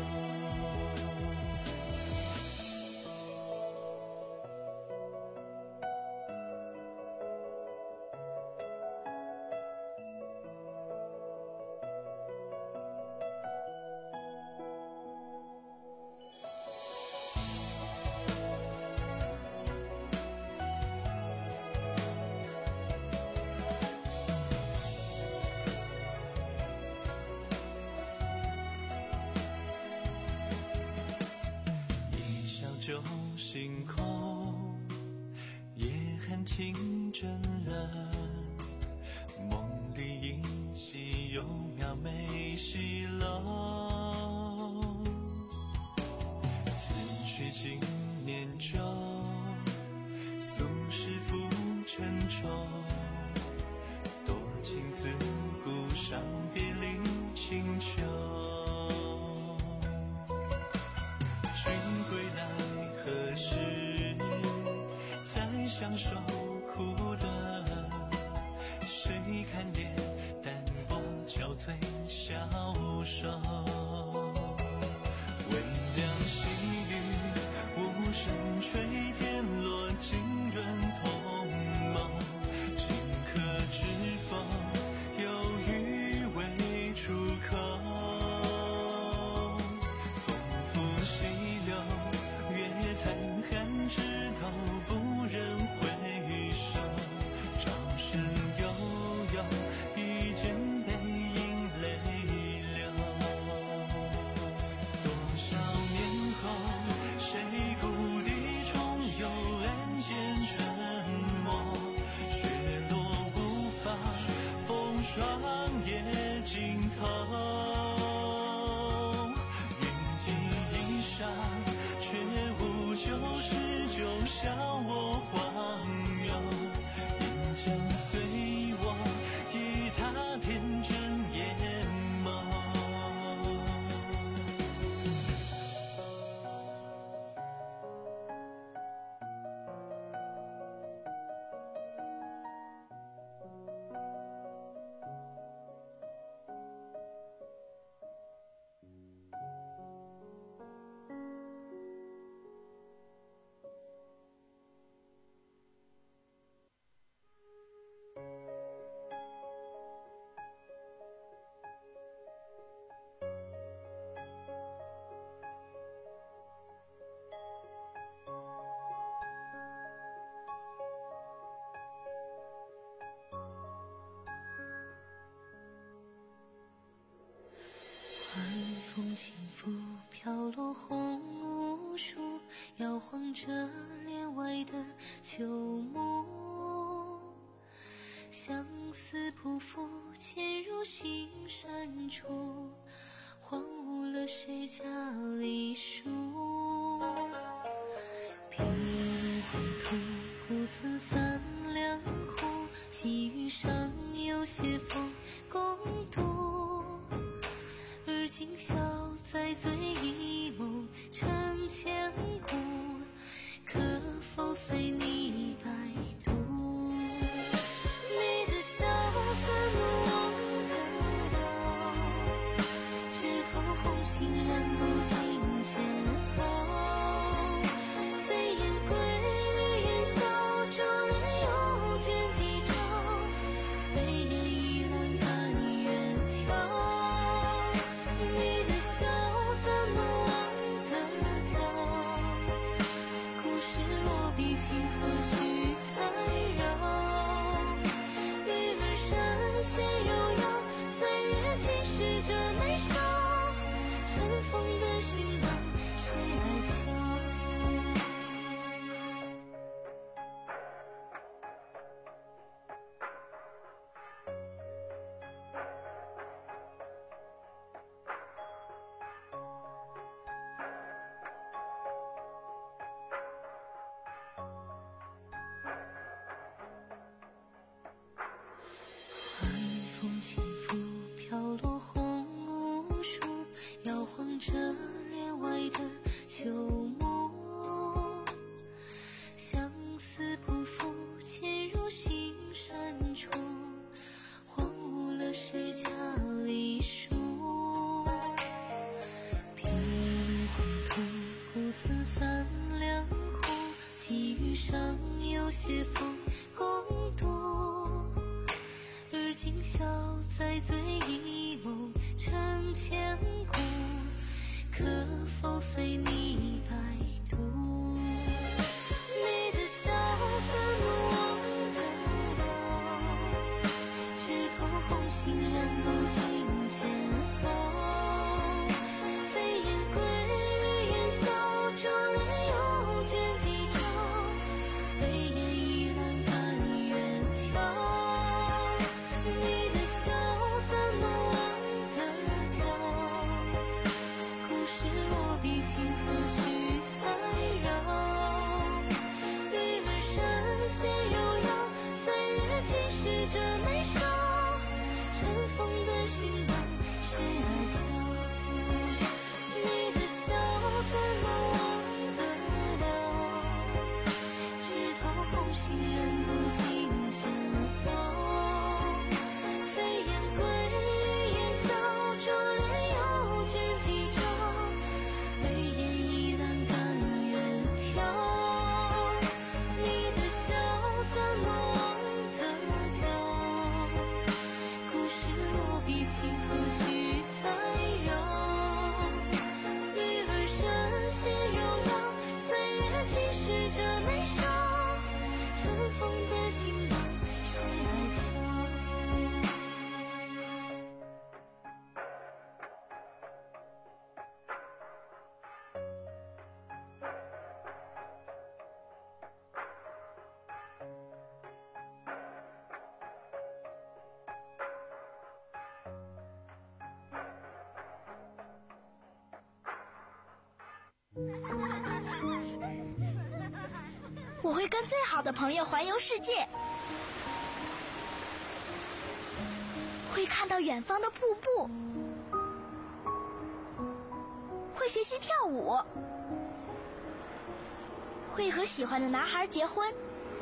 酒星空，夜寒情真冷，梦里依稀有描眉细楼。此去经年久，俗世浮沉愁。多情自古伤别离清秋。相守苦乐，谁看脸淡泊憔悴消瘦。微凉细雨，无声吹天落，浸润同眸。顷刻知否，有余为出口。风拂溪流，月残寒枝头，不忍回首。潮声悠悠，一见背影泪流。多少年后，谁故地重游，暗间沉默。雪落无法，风霜也尽头。云髻衣裳，却无旧时旧笑我荒谬。饮酒醉我，一他天真眼眸。 风轻拂，飘落红无数，摇晃着帘外的秋幕。相思匍匐，潜入心深处，荒芜了谁家梨树。披露黄土，故此三两户，细雨上有些风共度。而今宵在醉一梦成千古，可否随你摆渡？你的笑怎么忘得了？枝头红杏燃不尽煎熬。飞燕归，绿烟笑，珠帘又卷几招。泪眼依然甘愿挑。你的笑怎么忘得了？故事落笔情何须再绕？女儿身陷柔腰，岁月侵蚀着眉梢。尘封的行囊，谁来敲？晚风轻拂，飘落红无数，摇晃着帘外的秋幕。相思匍匐，潜入心深处，荒芜了谁家梨树。披露黄土，故此三两户，细雨上有些风共度。而今宵在醉一梦成千古，可否随你摆渡？你的笑怎么忘得了？枝头红杏燃不尽煎熬。飞燕归，绿烟笑，珠帘又卷几招。泪眼依然甘愿挑。你的笑怎么忘得了？故事落笔情何须再绕？女儿身陷柔腰，岁月侵蚀着眉梢。尘封的行囊，谁来敲？你的笑怎么忘得了？枝头红杏燃不尽煎熬。飞燕归，绿烟笑，珠帘又卷几招。泪眼依然甘愿挑。你的笑怎么忘得了？故事落笔情何须再绕？女儿身陷柔腰，岁月侵蚀着眉梢。尘封的行囊，谁来敲？ 我会跟最好的朋友环游世界，会看到远方的瀑布，会学习跳舞，会和喜欢的男孩结婚。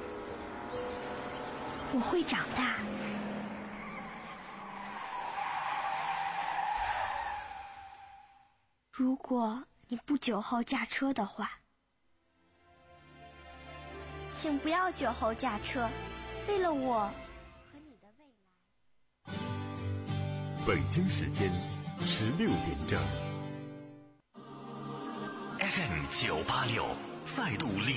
我会长大。如果你不酒后驾车的话，请不要酒后驾车，为了我和你的未来。 北京时间十六点整。 F M 九八六再度领